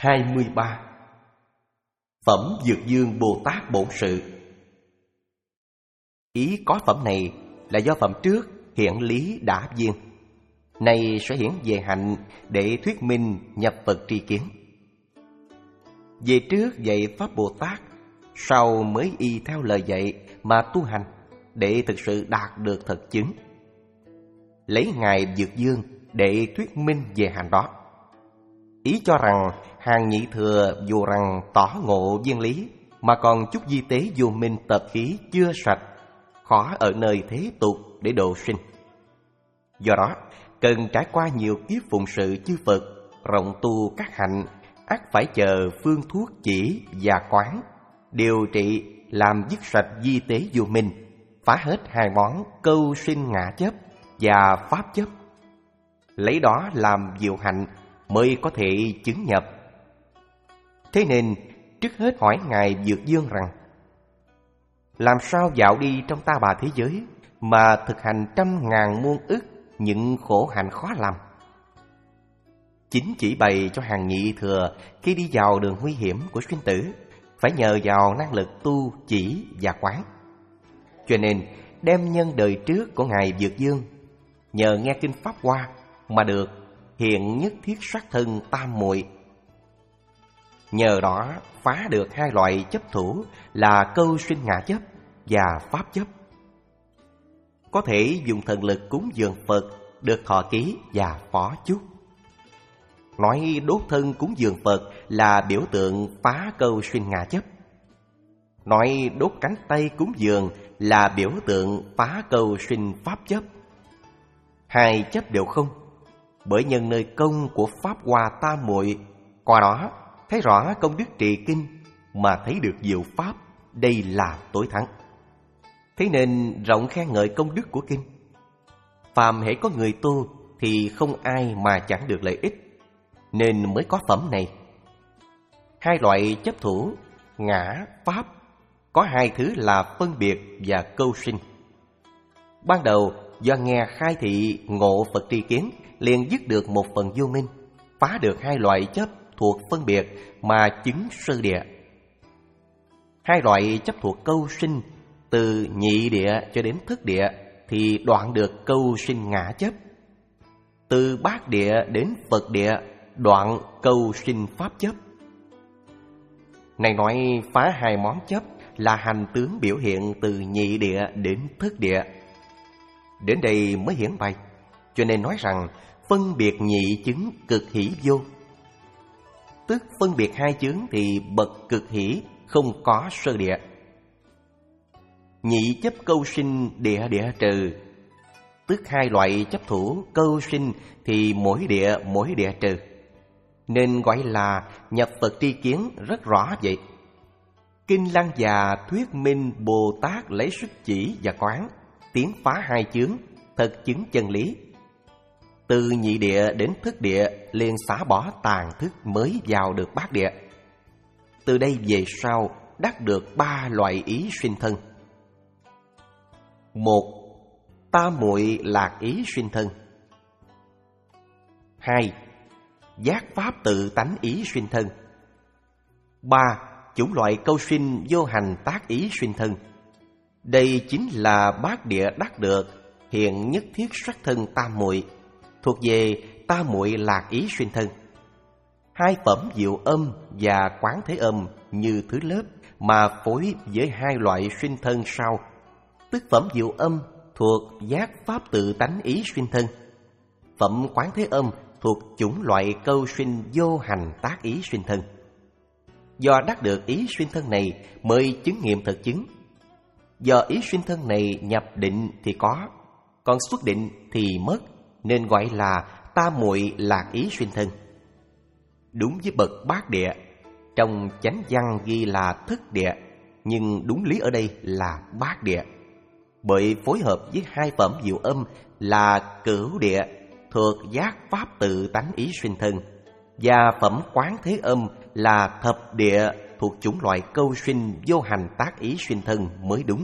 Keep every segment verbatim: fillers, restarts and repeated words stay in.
hai mươi ba. Phẩm Dược Dương Bồ Tát Bổn Sự. Ý có phẩm này là do phẩm trước hiện lý đã viên, nay sẽ hiển về hạnh để thuyết minh nhập Phật tri kiến. Về trước dạy Pháp Bồ Tát, sau mới y theo lời dạy mà tu hành để thực sự đạt được thật chứng. Lấy Ngài Dược Dương để thuyết minh về hành đó. Ý cho rằng hàng nhị thừa dù rằng tỏ ngộ viên lý mà còn chút di tế vô minh tập khí chưa sạch, khó ở nơi thế tục để độ sinh. Do đó cần trải qua nhiều kiếp phụng sự chư Phật, rộng tu các hạnh, ắt phải chờ phương thuốc chỉ và quán điều trị làm dứt sạch di tế vô minh, phá hết hai món câu sinh ngã chấp và pháp chấp. Lấy đó làm diệu hạnh mới có thể chứng nhập. Thế nên trước hết hỏi Ngài Dược Dương rằng: làm sao dạo đi trong ta bà thế giới mà thực hành trăm ngàn muôn ức những khổ hạnh khó làm? Chính chỉ bày cho hàng nhị thừa khi đi vào đường nguy hiểm của sinh tử phải nhờ vào năng lực tu chỉ và quán. Cho nên đem nhân đời trước của Ngài Dược Dương nhờ nghe kinh Pháp Hoa mà được hiện nhất thiết sắc thân tam muội. Nhờ đó phá được hai loại chấp thủ là câu sinh ngã chấp và pháp chấp. Có thể dùng thần lực cúng dường Phật được thọ ký và phó chúc. Nói đốt thân cúng dường Phật là biểu tượng phá câu sinh ngã chấp. Nói đốt cánh tay cúng dường là biểu tượng phá câu sinh pháp chấp. Hai chấp đều không, bởi nhân nơi công của Pháp Hoa tam muội, qua đó thấy rõ công đức trì kinh mà thấy được diệu pháp, đây là tối thắng. Thế nên rộng khen ngợi công đức của kinh. Phàm hễ có người tu thì không ai mà chẳng được lợi ích, nên mới có phẩm này. Hai loại chấp thủ, ngã, pháp, có hai thứ là phân biệt và câu sinh. Ban đầu do nghe khai thị ngộ Phật tri kiến, liền dứt được một phần vô minh, phá được hai loại chấp thuộc phân biệt mà chứng sơ địa. Hai loại chấp thuộc câu sinh, từ nhị địa cho đến thất địa thì đoạn được câu sinh ngã chấp. Từ bát địa đến Phật địa đoạn câu sinh pháp chấp. Này nói phá hai món chấp là hành tướng biểu hiện từ nhị địa đến thất địa. Đến đây mới hiển bày, cho nên nói rằng phân biệt nhị chứng cực hỷ vô. Tức phân biệt hai chứng thì bậc cực hỷ không có sơ địa. Nhị chấp câu sinh địa địa trừ, tức hai loại chấp thủ câu sinh thì mỗi địa mỗi địa trừ, nên gọi là nhập Phật tri kiến rất rõ vậy. Kinh Lăng Già thuyết minh Bồ Tát lấy sức chỉ và quán tiến phá hai chướng, thật chứng chân lý. Từ nhị địa đến thất địa liền xả bỏ tàn thức mới vào được bát địa. Từ đây về sau đắc được ba loại ý sinh thân. Một, ta muội lạc ý sinh thân. Hai, giác pháp tự tánh ý sinh thân. Ba, chủng loại câu sinh vô hành tác ý sinh thân. Đây chính là bát địa đắc được hiện nhất thiết sắc thân tam muội, thuộc về ta muội lạc ý sinh thân. Hai phẩm diệu âm và quán thế âm như thứ lớp mà phối với hai loại sinh thân sau, tức phẩm diệu âm thuộc giác pháp tự tánh ý sinh thân, phẩm quán thế âm thuộc chủng loại câu sinh vô hành tác ý sinh thân. Do đắc được ý sinh thân này mới chứng nghiệm thật chứng. Do ý sinh thân này nhập định thì có, còn xuất định thì mất, nên gọi là ta muội lạc ý sinh thân. Đúng với bậc bát địa, trong chánh văn ghi là thất địa, nhưng đúng lý ở đây là bát địa, bởi phối hợp với hai phẩm diệu âm là cửu địa thuộc giác pháp tự tánh ý sinh thân, và phẩm quán thế âm là thập địa thuộc chủng loại câu sinh vô hành tác ý sinh thân mới đúng.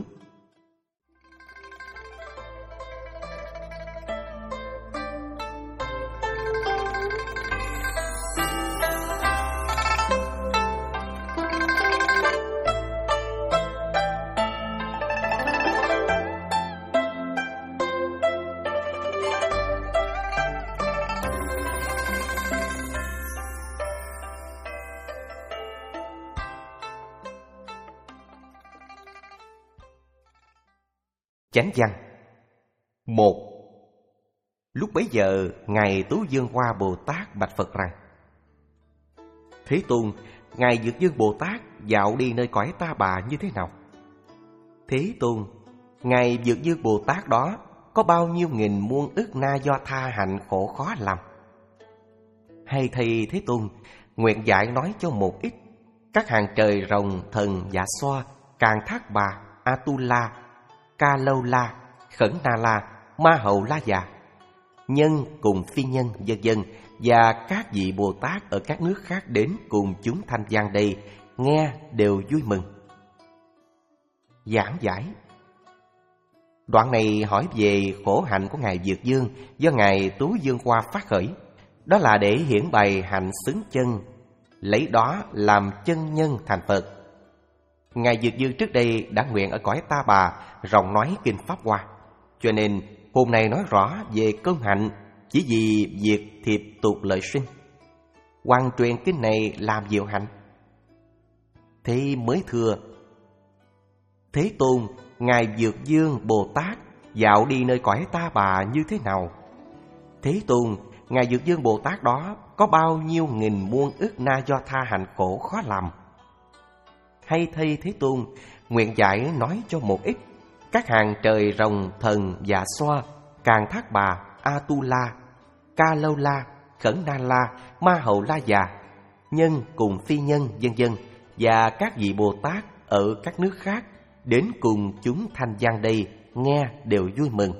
Chánh văn. Một. Lúc bấy giờ, Ngài Tú Dương Hoa Bồ Tát bạch Phật rằng: Thế Tôn, Ngài Dược Dương Bồ Tát dạo đi nơi cõi Ta Bà như thế nào? Thế Tôn, Ngài Dược Dương Bồ Tát đó có bao nhiêu nghìn muôn ức na do tha hạnh khổ khó làm? Hay thầy Thế Tôn, nguyện dạy nói cho một ít các hàng trời rồng, thần, dạ xoa, Càn Thác Bà, Atula, Ca Lâu La, Khẩn Na La, Ma Hầu La Già, nhân cùng phi nhân vân vân, và các vị Bồ Tát ở các nước khác đến cùng chúng thanh văn đây nghe đều vui mừng. Giảng giải. Đoạn này hỏi về khổ hạnh của Ngài Dược Dương do Ngài Tú Dương Hoa phát khởi. Đó là để hiển bày hạnh xứng chân, lấy đó làm chân nhân thành Phật. Ngài Dược Dương trước đây đã nguyện ở cõi Ta Bà rộng nói kinh Pháp Hoa, cho nên hôm nay nói rõ về công hạnh chỉ vì việc thiệp tục lợi sinh. Hoàn truyền kinh này làm diệu hạnh. Thế mới thưa: Thế Tôn, Ngài Dược Dương Bồ Tát dạo đi nơi cõi Ta Bà như thế nào? Thế Tôn, Ngài Dược Dương Bồ Tát đó có bao nhiêu nghìn muôn ức na do tha hạnh khổ khó làm? Hay thay Thế Tôn, nguyện dạy nói cho một ít các hàng trời rồng, thần, dạ xoa, Càn Thác Bà, Atula, Ca Lâu La, Khẩn Na La, Ma Hầu La Già, nhân cùng phi nhân vân vân, và các vị Bồ Tát ở các nước khác đến cùng chúng thanh văn đây nghe đều vui mừng.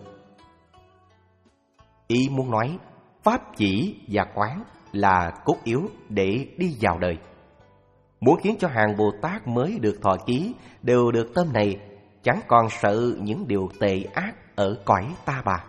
Ý muốn nói pháp chỉ và quán là cốt yếu để đi vào đời. Muốn khiến cho hàng Bồ Tát mới được thọ ký đều được tâm này, chẳng còn sợ những điều tệ ác ở cõi Ta Bà.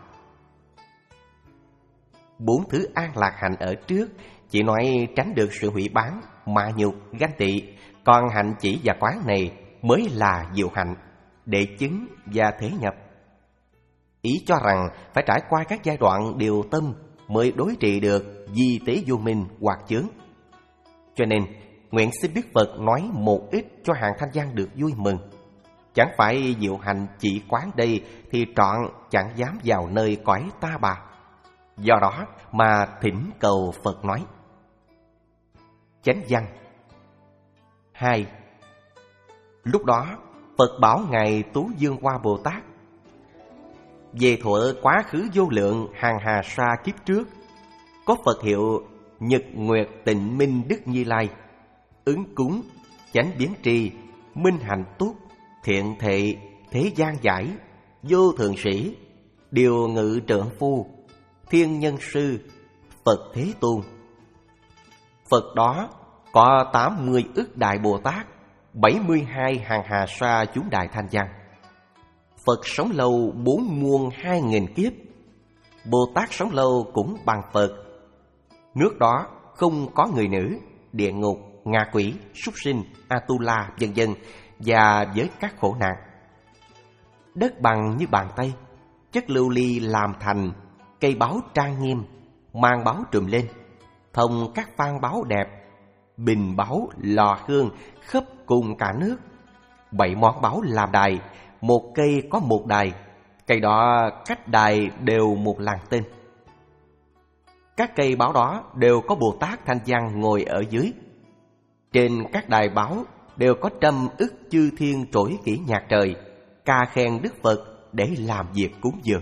Bốn thứ an lạc hạnh ở trước chỉ nói tránh được sự hủy bán, mạ nhục, ganh tị, còn hạnh chỉ và quán này mới là diệu hạnh để chứng và thế nhập. Ý cho rằng phải trải qua các giai đoạn điều tâm mới đối trị được di tế vô minh hoặc chướng. Cho nên nguyện xin Đức Phật nói một ít cho hàng thanh văn được vui mừng. Chẳng phải diệu hạnh chỉ quán đây thì trọn chẳng dám vào nơi cõi Ta Bà. Do đó mà thỉnh cầu Phật nói. Chánh văn. Hai. Lúc đó Phật bảo Ngài Tú Dương Hoa Bồ Tát: Về thuở quá khứ vô lượng hàng hà sa kiếp trước, có Phật hiệu Nhật Nguyệt Tịnh Minh Đức Như Lai, ứng cúng, chánh biến tri, minh hạnh túc, thiện thệ, thế gian giải, vô thượng sĩ, điều ngự trượng phu, thiên nhân sư, Phật Thế Tôn. Phật đó có tám mươi ức đại Bồ Tát, bảy mươi hai hàng hà sa chúng đại thanh văn. Phật sống lâu bốn muôn hai nghìn kiếp, Bồ Tát sống lâu cũng bằng Phật. Nước đó không có người nữ, địa ngục, ngạ quỷ, súc sinh, Atula vân vân, và với các khổ nạn. Đất bằng như bàn tay, chất lưu ly làm thành, cây báu trang nghiêm, mang báu trùm lên, thông các phan báu đẹp, bình báu lò hương khắp cùng cả nước. Bảy món báu làm đài, một cây có một đài, cây đó cách đài đều một làng tên. Các cây báu đó đều có Bồ Tát thanh văn ngồi ở dưới. Trên các đài báu đều có trăm ức chư thiên trỗi kỹ nhạc trời, ca khen Đức Phật để làm việc cúng dường.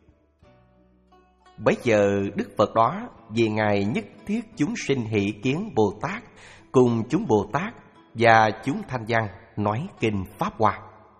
Bấy giờ Đức Phật đó vì Ngài nhất thiết chúng sinh hỷ kiến Bồ Tát cùng chúng Bồ Tát và chúng thanh văn nói kinh Pháp Hoa.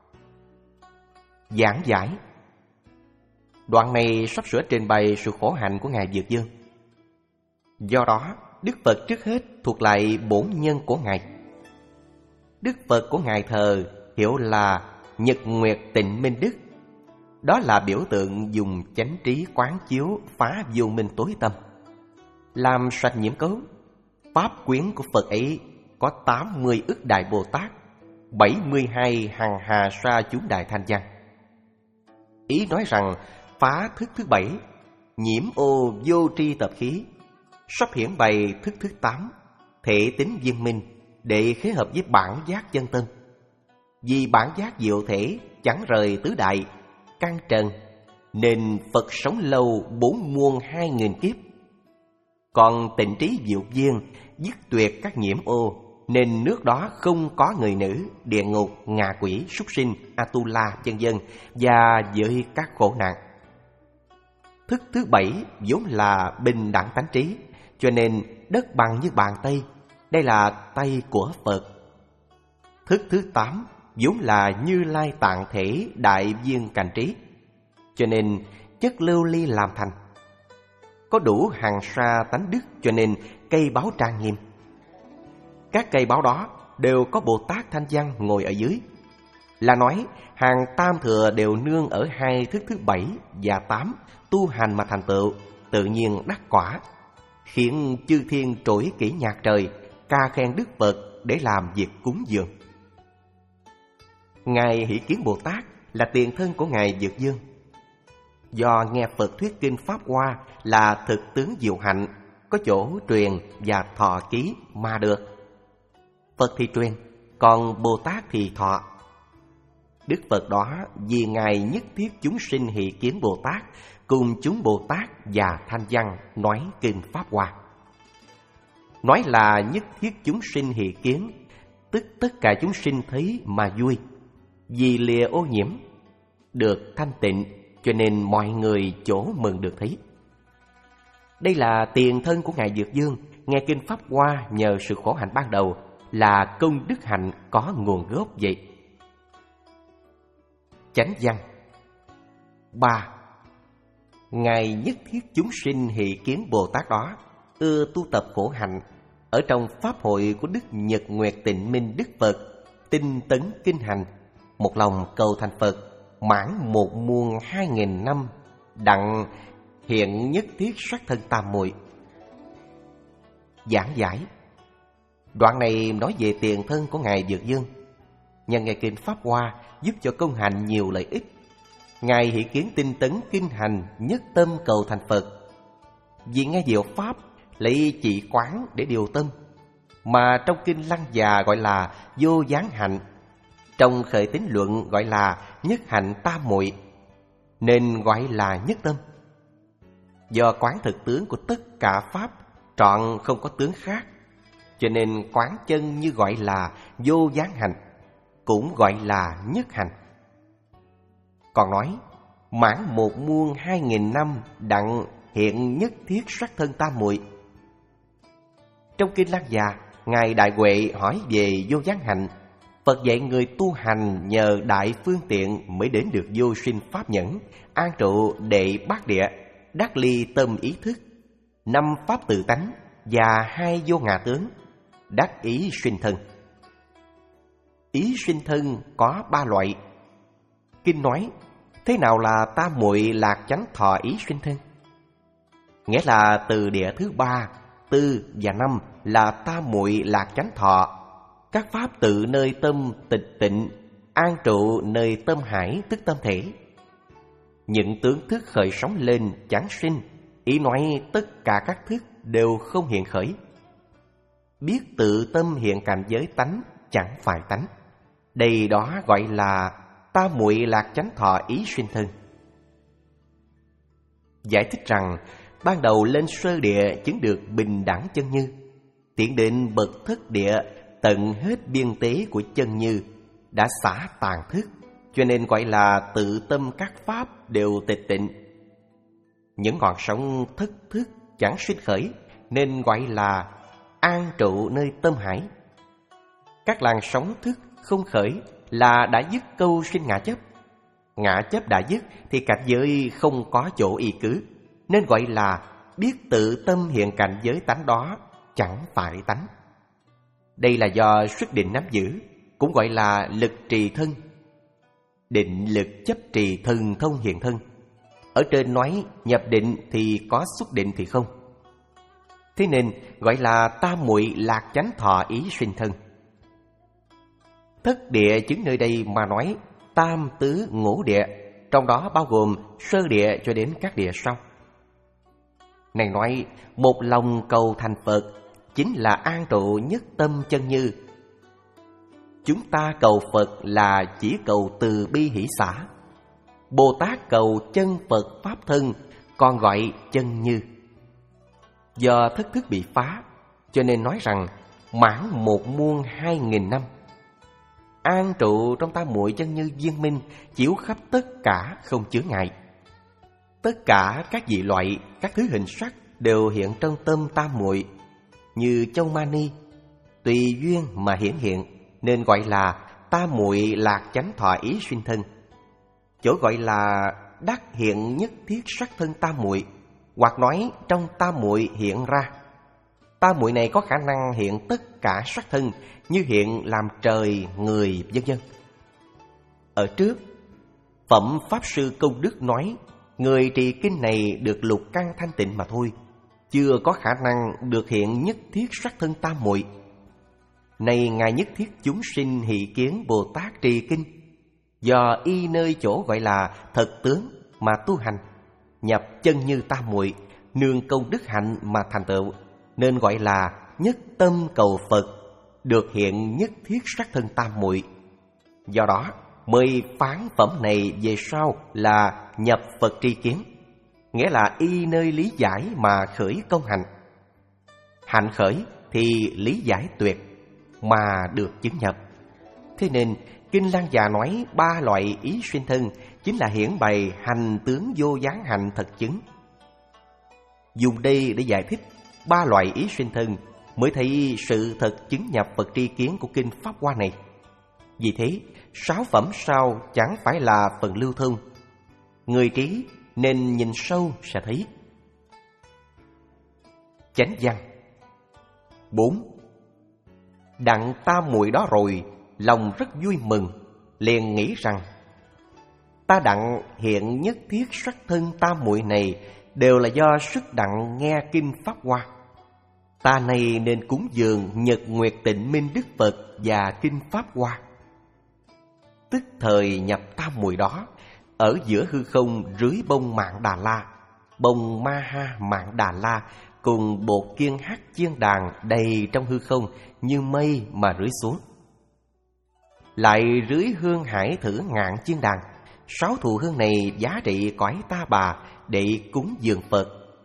Giảng giải. Đoạn này sắp sửa trình bày sự khổ hạnh của Ngài Dược Dương. Do đó Đức Phật trước hết thuộc lại bổn nhân của Ngài. Đức Phật của Ngài thờ hiểu là Nhật Nguyệt Tịnh Minh Đức. Đó là biểu tượng dùng chánh trí quán chiếu phá vô minh tối tâm, làm sạch nhiễm cấu. Pháp quyến của Phật ấy có tám mươi ức đại Bồ Tát, bảy mươi hai hằng hà sa chúng đại thanh văn. Ý nói rằng phá thức thứ bảy, nhiễm ô vô tri tập khí, sắp hiển bày thức thứ tám, thể tính viên minh, để khế hợp với bản giác chân tân. Vì bản giác diệu thể chẳng rời tứ đại, căn trần, nên Phật sống lâu bốn muôn hai nghìn kiếp. Còn Tịnh Trí Diệu Viên dứt tuyệt các nhiễm ô, nên nước đó không có người nữ, địa ngục, ngạ quỷ, súc sinh, Atula, vân vân, và với các khổ nạn. Thức thứ bảy vốn là bình đẳng tánh trí, cho nên đất bằng như bàn tay, đây là tay của Phật. Thức thứ tám vốn là Như Lai tạng thể đại viên cành trí, cho nên chất lưu ly làm thành. Có đủ hàng sa tánh đức, cho nên cây báo trang nghiêm. Các cây báo đó đều có Bồ Tát Thanh Văn ngồi ở dưới, là nói hàng tam thừa đều nương ở hai thức thứ bảy và tám tu hành mà thành tựu, tự nhiên đắc quả, khiến chư thiên trỗi kỹ nhạc trời, ca khen Đức Phật để làm việc cúng dường. Ngài Hỷ Kiến Bồ Tát là tiền thân của Ngài Dược Dương. Do nghe Phật thuyết kinh Pháp Hoa là thực tướng diệu hạnh, có chỗ truyền và thọ ký mà được. Phật thì truyền, còn Bồ Tát thì thọ. Đức Phật đó vì Ngài nhất thiết chúng sinh Hỷ Kiến Bồ Tát cùng chúng Bồ Tát và Thanh Văn nói kinh Pháp Hoa. Nói là nhất thiết chúng sinh Hỷ Kiến, tức tất cả chúng sinh thấy mà vui, vì lìa ô nhiễm, được thanh tịnh, cho nên mọi người chỗ mừng được thấy. Đây là tiền thân của Ngài Dược Dương, nghe kinh Pháp Hoa nhờ sự khổ hạnh ban đầu, là công đức hạnh có nguồn gốc vậy. Chánh văn ba. Ngài nhất thiết chúng sinh Hỷ Kiến Bồ Tát đó ưa tu tập khổ hạnh, ở trong pháp hội của Đức Nhật Nguyệt Tịnh Minh Đức Phật, tinh tấn kinh hành, một lòng cầu thành Phật, mãn một muôn hai nghìn năm, đặng hiện nhất thiết sắc thân tam muội. Giảng giải. Đoạn này nói về tiền thân của Ngài Dược Dương. Nhân nghe kinh Pháp Hoa giúp cho công hành nhiều lợi ích. Ngài Hỷ Kiến tinh tấn kinh hành, nhất tâm cầu thành Phật. Vì nghe diệu pháp lấy chỉ quán để điều tâm, mà trong kinh Lăng Già gọi là vô gián hạnh, trong khởi tín luận gọi là nhất hạnh tam muội, nên gọi là nhất tâm. Do quán thực tướng của tất cả pháp trọn không có tướng khác, cho nên quán chân như gọi là vô gián hạnh, cũng gọi là nhất hạnh. Còn nói mãn một muôn hai nghìn năm, đặng hiện nhất thiết sắc thân tam muội. Trong kinh Lăng Già, Ngài Đại Huệ hỏi về vô gián hạnh. Phật dạy người tu hành nhờ đại phương tiện mới đến được vô sinh pháp nhẫn, an trụ đệ bát địa, đắc ly tâm ý thức, năm pháp tự tánh và hai vô ngã tướng, đắc ý sinh thân. Ý sinh thân có ba loại. Kinh nói thế nào là tam muội lạc chánh thọ ý sinh thân? Nghĩa là từ địa thứ ba, tư và năm là tam muội lạc chánh thọ. Các pháp tự nơi tâm tịch tịnh, an trụ nơi tâm hải tức tâm thể. Những tướng thức khởi sóng lên chẳng sinh, ý nói tất cả các thức đều không hiện khởi. Biết tự tâm hiện cảnh giới tánh chẳng phải tánh. Đây đó gọi là tam muội lạc chánh thọ ý sinh thân. Giải thích rằng ban đầu lên sơ địa chứng được bình đẳng chân như, tiến đến bậc thất địa tận hết biên tế của chân như, đã xả tàn thức, cho nên gọi là tự tâm các pháp đều tịch tịnh. Những ngọn sóng thất thức chẳng sinh khởi, nên gọi là an trụ nơi tâm hải. Các làn sóng thức không khởi là đã dứt câu sinh ngã chấp. Ngã chấp đã dứt thì cảnh giới không có chỗ y cứ, nên gọi là biết tự tâm hiện cảnh giới tánh đó chẳng phải tánh. Đây là do xuất định nắm giữ, cũng gọi là lực trì thân. Định lực chấp trì thần thông hiện thân. Ở trên nói nhập định thì có, xuất định thì không. Thế nên gọi là tam muội lạc chánh thọ ý sinh thân. Thất địa chứng nơi đây mà nói tam tứ ngũ địa, trong đó bao gồm sơ địa cho đến các địa sau. Này nói một lòng cầu thành Phật chính là an trụ nhất tâm chân như. Chúng ta cầu Phật là chỉ cầu từ bi hỷ xả. Bồ Tát cầu chân Phật Pháp thân, còn gọi chân như. Do thất thức bị phá, cho nên nói rằng mãn một muôn hai nghìn năm. An trụ trong tam muội chân như viên minh, chiếu khắp tất cả không chướng ngại. Tất cả các vị loại, các thứ hình sắc đều hiện trong tâm tam muội, như châu mani, tùy duyên mà hiển hiện, nên gọi là tam muội lạc chánh thọ ý xuyên thân. Chỗ gọi là đắc hiện nhất thiết sắc thân tam muội, hoặc nói trong tam muội hiện ra. Tam muội này có khả năng hiện tất cả sắc thân, như hiện làm trời, người, vân vân. Ở trước, Phẩm Pháp Sư Công Đức nói, người trì kinh này được lục căn thanh tịnh mà thôi, chưa có khả năng được hiện nhất thiết sắc thân tam muội. Này ngài nhất thiết chúng sinh hỷ kiến Bồ Tát trì kinh, do y nơi chỗ gọi là thật tướng mà tu hành, nhập chân như tam muội, nương công đức hạnh mà thành tựu, nên gọi là nhất tâm cầu Phật, được hiện nhất thiết sắc thân tam muội. Do đó mới phán phẩm này về sau là nhập Phật tri kiến, nghĩa là y nơi lý giải mà khởi công hành. Hạnh khởi thì lý giải tuyệt mà được chứng nhập. Thế nên Kinh Lăng Già nói ba loại ý xuyên thân chính là hiển bày hành tướng vô gián hạnh thật chứng. Dùng đây để giải thích ba loại ý xuyên thân, mới thấy sự thật chứng nhập Phật tri kiến của Kinh Pháp Hoa này. Vì thế, sáu phẩm sau chẳng phải là phần lưu thông. Người trí nên nhìn sâu sẽ thấy. Chánh văn bốn. Đặng tam muội đó rồi, lòng rất vui mừng, liền nghĩ rằng ta đặng hiện nhất thiết sắc thân tam muội này đều là do sức đặng nghe Kinh Pháp Hoa. Ta này nên cúng dường Nhật Nguyệt Tịnh Minh Đức Phật và Kinh Pháp Hoa. Tức thời nhập tam muội đó, ở giữa hư không rưới bông Mạng Đà La, bông Ma Ha Mạng Đà La cùng bột kiên hát chiên đàn đầy trong hư không như mây mà rưới xuống. Lại rưới hương hải thử ngạn chiên đàn, sáu thụ hương này giá trị cõi Ta Bà để cúng dường Phật.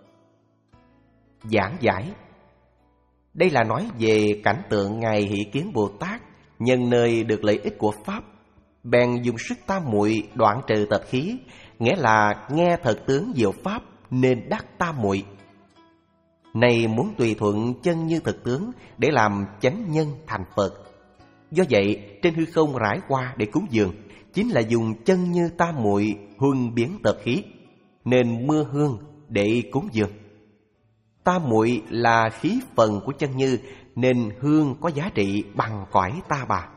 Giảng giải. Đây là nói về cảnh tượng ngài Hỷ Kiến Bồ Tát nhân nơi được lợi ích của Pháp, bèn dùng sức tam muội đoạn trừ tập khí, nghĩa là nghe thật tướng diệu Pháp nên đắc tam muội. Này muốn tùy thuận chân như thực tướng để làm chánh nhân thành Phật. Do vậy trên hư không rải qua để cúng dường chính là dùng chân như tam muội huân biến tập khí, nên mưa hương để cúng dường. Tam muội là khí phần của chân như, nên hương có giá trị bằng cõi Ta Bà.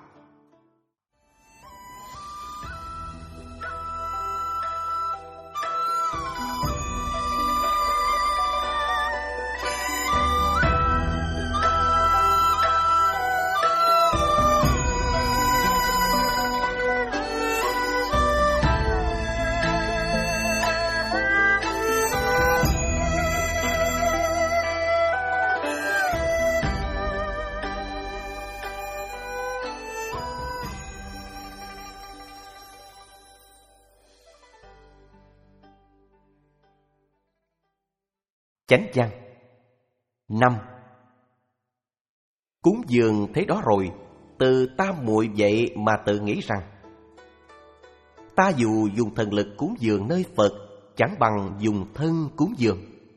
Chánh văn năm. Cúng dường thế đó rồi, từ tam muội vậy mà tự nghĩ rằng ta dù dùng thần lực cúng dường nơi Phật, chẳng bằng dùng thân cúng dường.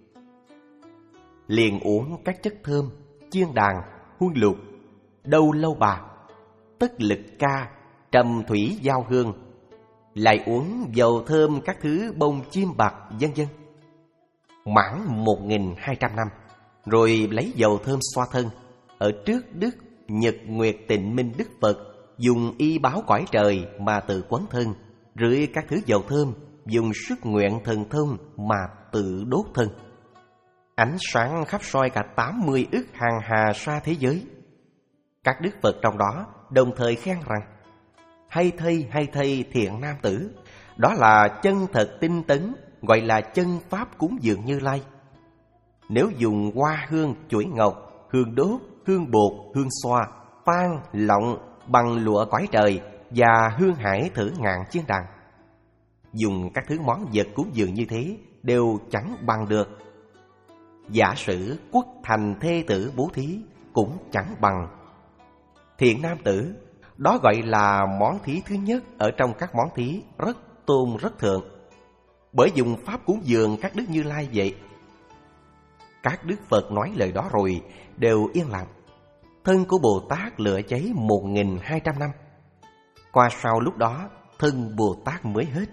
Liền uống các chất thơm, chiên đàn, huân lục, đâu lâu bà, tất lực ca, trầm thủy giao hương, lại uống dầu thơm các thứ bông chim bạc vân vân. Mãn một nghìn hai trăm năm, rồi lấy dầu thơm xoa thân. Ở trước Đức Nhật Nguyệt Tịnh Minh Đức Phật, dùng y báo cõi trời mà tự quấn thân, rưới các thứ dầu thơm, dùng sức nguyện thần thông mà tự đốt thân. Ánh sáng khắp soi cả tám mươi ức hàng hà sa thế giới. Các đức Phật trong đó đồng thời khen rằng: hay thay, hay thay thiện nam tử, đó là chân thật tinh tấn, gọi là chân pháp cúng dường Như Lai. Nếu dùng hoa hương, chuỗi ngọc, hương đốt, hương bột, hương xoa, phan, lọng bằng lụa cõi trời và hương hải thử ngạn chiên đàn, dùng các thứ món vật cúng dường như thế đều chẳng bằng được. Giả sử quốc thành thê tử bố thí cũng chẳng bằng. Thiện nam tử, đó gọi là món thí thứ nhất ở trong các món thí rất tôn rất thượng, bởi dùng pháp cúng dường các đức Như Lai vậy. Các đức Phật nói lời đó rồi đều yên lặng. Thân của Bồ Tát lửa cháy một nghìn hai trăm năm. Qua sau lúc đó, thân Bồ Tát mới hết.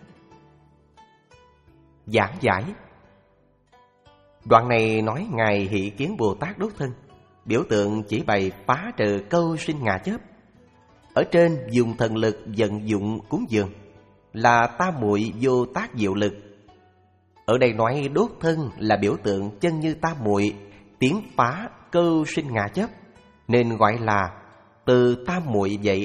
Giảng giải. Đoạn này nói Ngài Hỷ Kiến Bồ Tát đốt thân, biểu tượng chỉ bày phá trừ câu sinh ngã chấp. Ở trên dùng thần lực vận dụng cúng dường, là tam muội vô tác diệu lực. Ở đây nói đốt thân là biểu tượng chân như tam muội tiến phá câu sinh ngã chấp, nên gọi là từ tam muội vậy.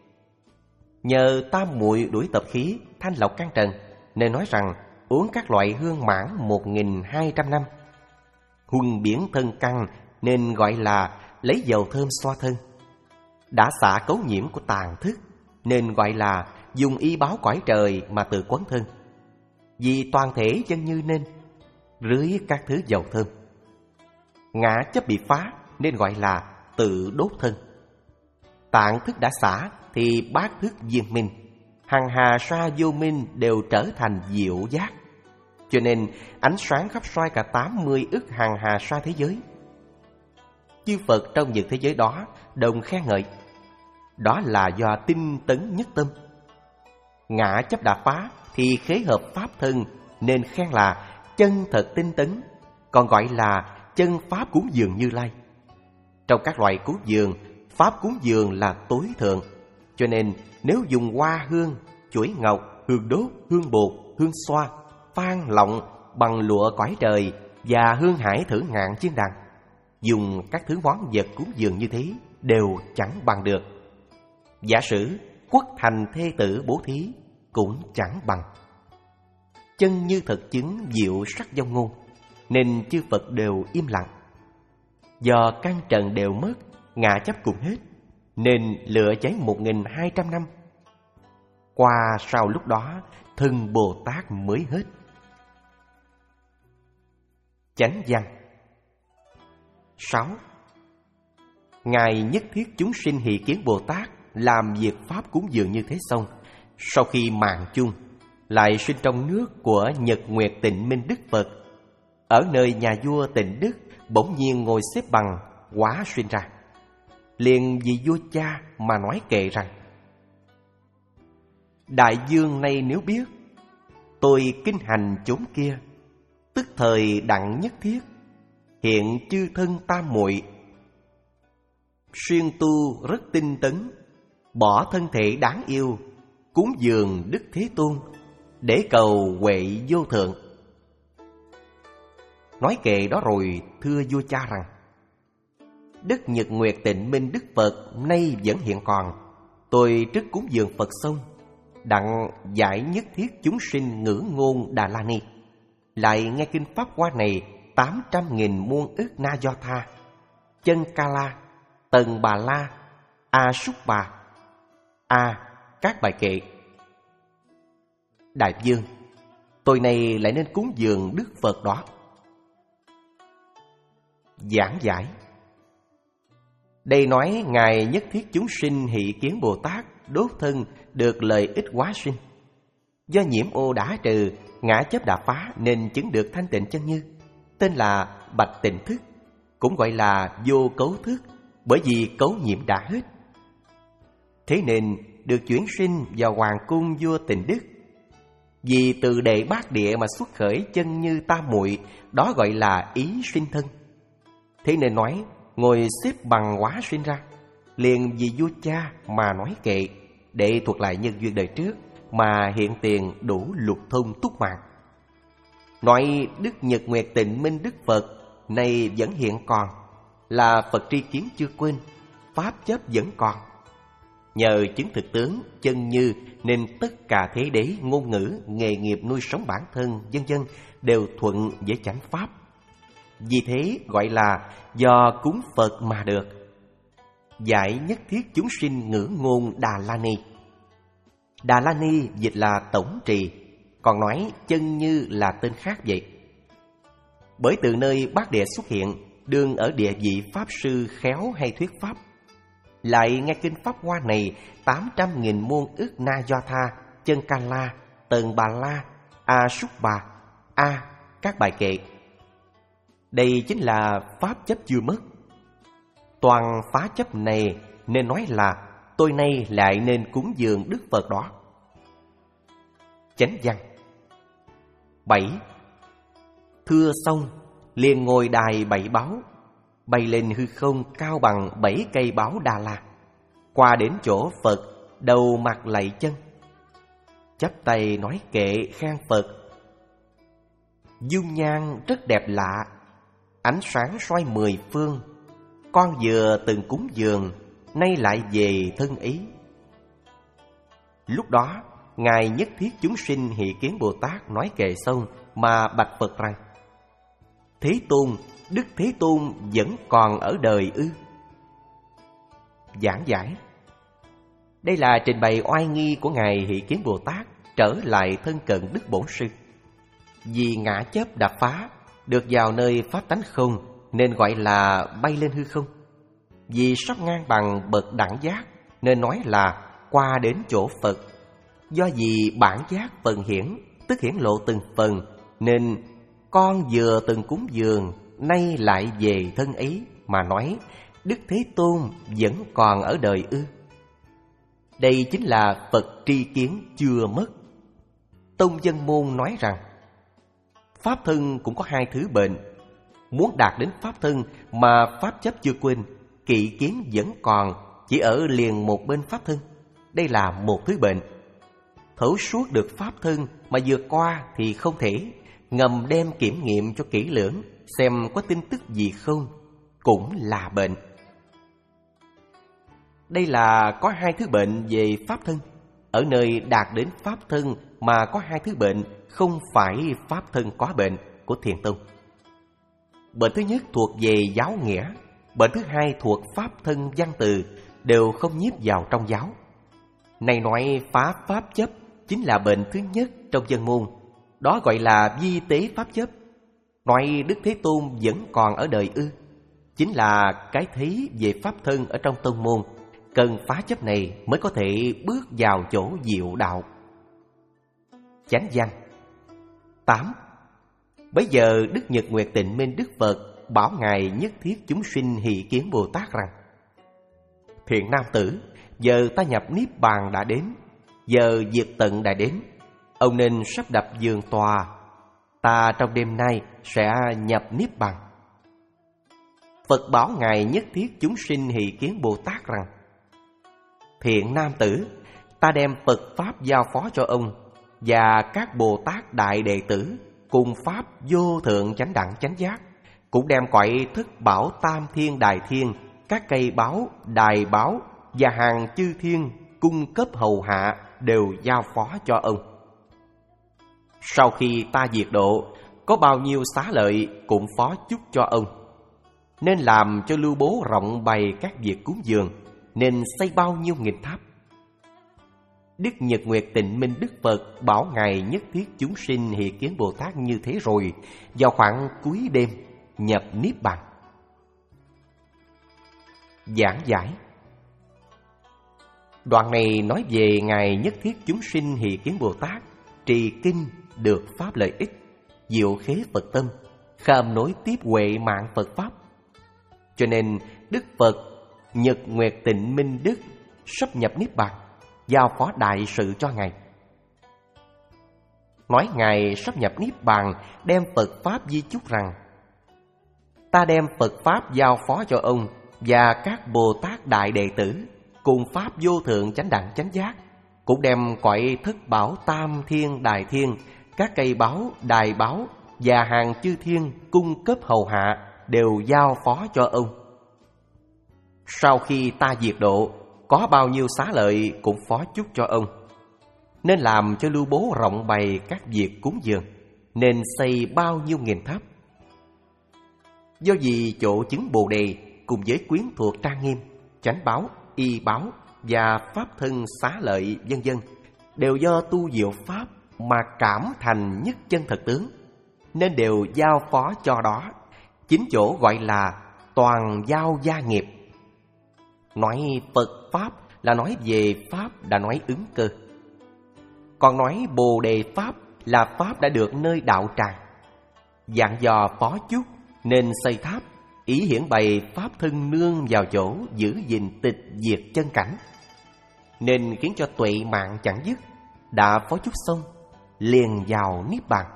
Nhờ tam muội đuổi tập khí thanh lọc căn trần, nên nói rằng uống các loại hương mãn một nghìn hai trăm năm. Huân biến thân căn, nên gọi là lấy dầu thơm xoa thân. Đã xả cấu nhiễm của tàn thức, nên gọi là dùng y báo cõi trời mà tự quấn thân. Vì toàn thể chân như nên rưới các thứ dầu thơm. Ngã chấp bị phá, nên gọi là tự đốt thân. Tạng thức đã xả thì bát thức viên minh, hằng hà sa vô minh đều trở thành diệu giác. Cho nên ánh sáng khắp soi cả tám mươi ức hằng hà sa thế giới. Chư Phật trong những thế giới đó đồng khen ngợi. Đó là do tinh tấn nhất tâm. Ngã chấp đã phá thì khế hợp pháp thân, nên khen là chân thật tinh tấn, còn gọi là chân pháp cúng dường Như Lai. Trong các loại cúng dường, pháp cúng dường là tối thượng. Cho nên nếu dùng hoa hương, chuỗi ngọc, hương đốt, hương bột, hương xoa, phan lọng bằng lụa cõi trời và hương hải thử ngạn chiên đàn, dùng các thứ món vật cúng dường như thế đều chẳng bằng được. Giả sử quốc thành thê tử bố thí cũng chẳng bằng. Chân như thật chứng diệu sắc dông ngôn, nên chư Phật đều im lặng. Do căn trần đều mất, ngã chấp cùng hết, nên lửa cháy một nghìn hai trăm năm. Qua sau lúc đó, thân Bồ Tát mới hết. Chánh văn. Sáu. Ngài nhất thiết chúng sinh Hỷ Kiến Bồ Tát làm việc pháp cúng dường như thế xong, sau khi mạng chung lại sinh trong nước của Nhật Nguyệt Tịnh Minh Đức Phật. Ở nơi nhà vua Tịnh Đức bỗng nhiên ngồi xếp bằng hóa sinh ra. Liền vì vua cha mà nói kệ rằng: Đại dương nay nếu biết, tôi kinh hành chốn kia, tức thời đặng nhất thiết, hiện chư thân tam muội. Xuyên tu rất tinh tấn, bỏ thân thể đáng yêu, cúng dường Đức Thế Tôn, để cầu huệ vô thượng. Nói kệ đó rồi thưa vua cha rằng: Đức Nhật Nguyệt Tịnh Minh Đức Phật nay vẫn hiện còn. Tôi trước cúng dường Phật xong, đặng giải nhất thiết chúng sinh ngữ ngôn Đà La Ni. Lại nghe kinh Pháp Hoa này tám trăm nghìn muôn ức Na Do Tha, Chân Ca La, Tần Bà La, A Súc Bà, A các bài kệ. Đại vương, tôi này lại nên cúng dường Đức Phật đó. Giảng giải. Đây nói Ngài nhất thiết chúng sinh Hỷ Kiến Bồ Tát đốt thân được lợi ích hóa sinh. Do nhiễm ô đã trừ, ngã chấp đã phá, nên chứng được thanh tịnh chân như, tên là bạch tịnh thức, cũng gọi là vô cấu thức, bởi vì cấu nhiễm đã hết. Thế nên được chuyển sinh vào hoàng cung vua Tịnh Đức. Vì từ đệ bát địa mà xuất khởi chân như tam muội, đó gọi là ý sinh thân. Thế nên nói ngồi xếp bằng hóa sinh ra. Liền vì vua cha mà nói kệ, để thuật lại nhân duyên đời trước mà hiện tiền đủ lục thông túc mạng. Nói Đức Nhật Nguyệt Tịnh Minh Đức Phật này vẫn hiện còn, là Phật tri kiến chưa quên, pháp chấp vẫn còn. Nhờ chứng thực tướng chân như, nên tất cả thế đế, ngôn ngữ, nghề nghiệp nuôi sống bản thân, vân vân đều thuận với chánh pháp. Vì thế gọi là do cúng Phật mà được. Giải nhất thiết chúng sinh ngữ ngôn Đà La Ni. Đà La Ni dịch là tổng trì, còn nói chân như là tên khác vậy. Bởi từ nơi bát địa xuất hiện, đương ở địa vị pháp sư khéo hay thuyết pháp. Lại nghe kinh Pháp Hoa này tám trăm nghìn môn ức na do tha, chân ca la, tần bà la, a súc bà, a các bài kệ. Đây chính là pháp chấp chưa mất. Toàn phá chấp này nên nói là tôi nay lại nên cúng dường Đức Phật đó. Chánh văn bảy. Thưa xong, liền ngồi đài bảy báo, bay lên hư không cao bằng bảy cây báo Đà La, qua đến chỗ Phật, đầu mặt lạy chân, chắp tay nói kệ khen Phật. Dung nhan rất đẹp lạ, ánh sáng soi mười phương, con vừa từng cúng dường, nay lại về thân ý. Lúc đó, Ngài Nhất Thiết Chúng Sinh Hỷ Kiến Bồ Tát nói kệ xong mà bạch Phật rằng: Thế Tôn, Đức Thế Tôn vẫn còn ở đời ư? Giảng giải. Đây là trình bày oai nghi của Ngài Hỷ Kiến Bồ Tát trở lại thân cận Đức Bổn Sư. Vì ngã chấp đạp phá, được vào nơi pháp tánh không, nên gọi là bay lên hư không. Vì sắp ngang bằng bậc đẳng giác, nên nói là qua đến chỗ Phật. Do vì bản giác phần hiển, tức hiển lộ từng phần, nên con vừa từng cúng dường, nay lại về thân ấy, mà nói Đức Thế Tôn vẫn còn ở đời ư? Đây chính là Phật tri kiến chưa mất. Tông Dân Môn nói rằng pháp thân cũng có hai thứ bệnh. Muốn đạt đến pháp thân mà pháp chấp chưa quên, kỵ kiến vẫn còn, chỉ ở liền một bên pháp thân. Đây là một thứ bệnh. Thấu suốt được pháp thân mà vượt qua thì không thể, ngầm đem kiểm nghiệm cho kỹ lưỡng, xem có tin tức gì không, cũng là bệnh. Đây là có hai thứ bệnh về pháp thân. Ở nơi đạt đến pháp thân mà có hai thứ bệnh, không phải pháp thân có bệnh của Thiền Tông. Bệnh thứ nhất thuộc về giáo nghĩa, bệnh thứ hai thuộc pháp thân văn từ, đều không nhiếp vào trong giáo. Này nói phá pháp chấp chính là bệnh thứ nhất trong Dân Môn, đó gọi là vi tế pháp chấp. Nói Đức Thế Tôn vẫn còn ở đời ư, chính là cái thấy về pháp thân ở trong tông môn. Cần phá chấp này mới có thể bước vào chỗ diệu đạo. Chánh văn tám. Bấy giờ Đức Nhật Nguyệt Tịnh Minh Đức Phật bảo Ngài Nhất Thiết Chúng Sinh Hỷ Kiến Bồ Tát rằng: Thiện nam tử, giờ ta nhập Niết Bàn đã đến, giờ diệt tận đã đến, ông nên sắp đặt giường tòa, ta trong đêm nay sẽ nhập Niết Bàn. Phật bảo Ngài Nhất Thiết Chúng Sinh Hỷ Kiến Bồ Tát rằng: Thiện nam tử, ta đem Phật Pháp giao phó cho ông, và các Bồ Tát Đại Đệ Tử cùng Pháp vô thượng chánh đẳng chánh giác, cũng đem cõi thức bảo tam thiên đại thiên, các cây báo, đài báo và hàng chư thiên cung cấp hầu hạ đều giao phó cho ông. Sau khi ta diệt độ, có bao nhiêu xá lợi cũng phó chúc cho ông. Nên làm cho lưu bố rộng bày các việc cúng dường, nên xây bao nhiêu nghìn tháp. Đức Nhật Nguyệt Tịnh Minh Đức Phật bảo Ngài Nhất Thiết Chúng Sinh Hỷ Kiến Bồ Tát như thế rồi, vào khoảng cuối đêm nhập Niết Bàn. Giảng giải. Đoạn này nói về Ngài Nhất Thiết Chúng Sinh Hỷ Kiến Bồ Tát trì kinh được pháp lợi ích, diệu khế Phật tâm, kham nối tiếp huệ mạng Phật Pháp. Cho nên Đức Phật Nhật Nguyệt Tịnh Minh Đức sắp nhập Niết Bàn, giao phó đại sự cho Ngài. Nói Ngài sắp nhập Niết Bàn, đem Phật Pháp di chúc rằng: Ta đem Phật Pháp giao phó cho ông và các Bồ Tát Đại Đệ Tử cùng Pháp vô thượng chánh đẳng chánh giác, cũng đem cõi thất bảo tam thiên đại thiên, các cây báo, đài báo và hàng chư thiên cung cấp hầu hạ đều giao phó cho ông. Sau khi ta diệt độ, có bao nhiêu xá lợi cũng phó chúc cho ông. Nên làm cho lưu bố rộng bày các việc cúng dường, nên xây bao nhiêu nghìn tháp. Do vì chỗ chứng Bồ Đề cùng với quyến thuộc trang nghiêm, chánh báo, y báo và pháp thân xá lợi vân vân đều do tu diệu pháp mà cảm thành nhất chân thật tướng, nên đều giao phó cho đó. Chính chỗ gọi là toàn giao gia nghiệp. Nói Phật Pháp là nói về Pháp đã nói ứng cơ. Còn nói Bồ Đề Pháp là Pháp đã được nơi đạo tràng. Dặn dò phó chúc nên xây tháp, ý hiển bày Pháp thân nương vào chỗ giữ gìn tịch diệt chân cảnh, nên khiến cho tuệ mạng chẳng dứt. Đã phó chúc xong liền vào niết bàn.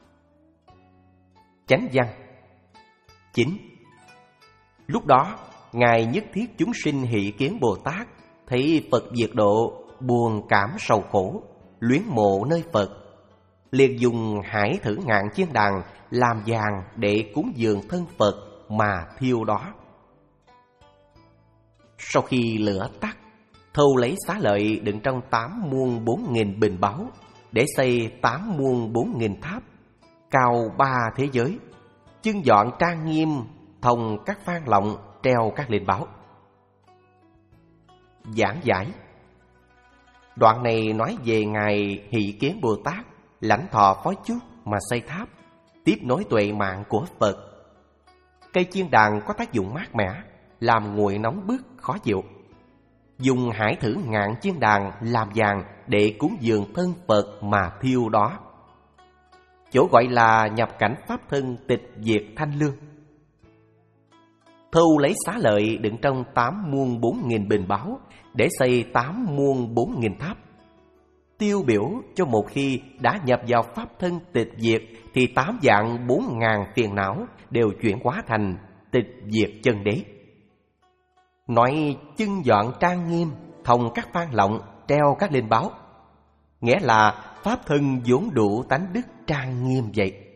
Chánh văn chín. Lúc đó Ngài nhất thiết chúng sinh hỷ kiến Bồ Tát, thấy Phật diệt độ, buồn cảm sầu khổ, luyến mộ nơi Phật, liền dùng hải thử ngạn chiên đàn làm vàng để cúng dường thân Phật mà thiêu đó. Sau khi lửa tắt, thâu lấy xá lợi đựng trong tám muôn bốn nghìn bình báu để xây tám muôn bốn nghìn tháp, cao ba thế giới, chưng dọn trang nghiêm, thông các phan lọng, treo các linh báo. Giảng giải. Đoạn này nói về Ngài Hỷ Kiến Bồ Tát lãnh thọ phó chúc mà xây tháp, tiếp nối tuệ mạng của Phật. Cây chiên đàn có tác dụng mát mẻ, làm nguội nóng bức khó chịu. Dùng hải thử ngạn chiên đàn làm vàng để cúng dường thân Phật mà thiêu đó. Chỗ gọi là nhập cảnh pháp thân tịch diệt thanh lương. Thu lấy xá lợi đựng trong tám muôn bốn nghìn bình báu để xây tám muôn bốn nghìn tháp, tiêu biểu cho một khi đã nhập vào pháp thân tịch diệt thì tám vạn bốn ngàn phiền não đều chuyển hóa thành tịch diệt chân đế. Nói chưng dọn trang nghiêm, thông các phan lọng, treo các linh báo, nghĩa là pháp thân vốn đủ tánh đức trang nghiêm vậy.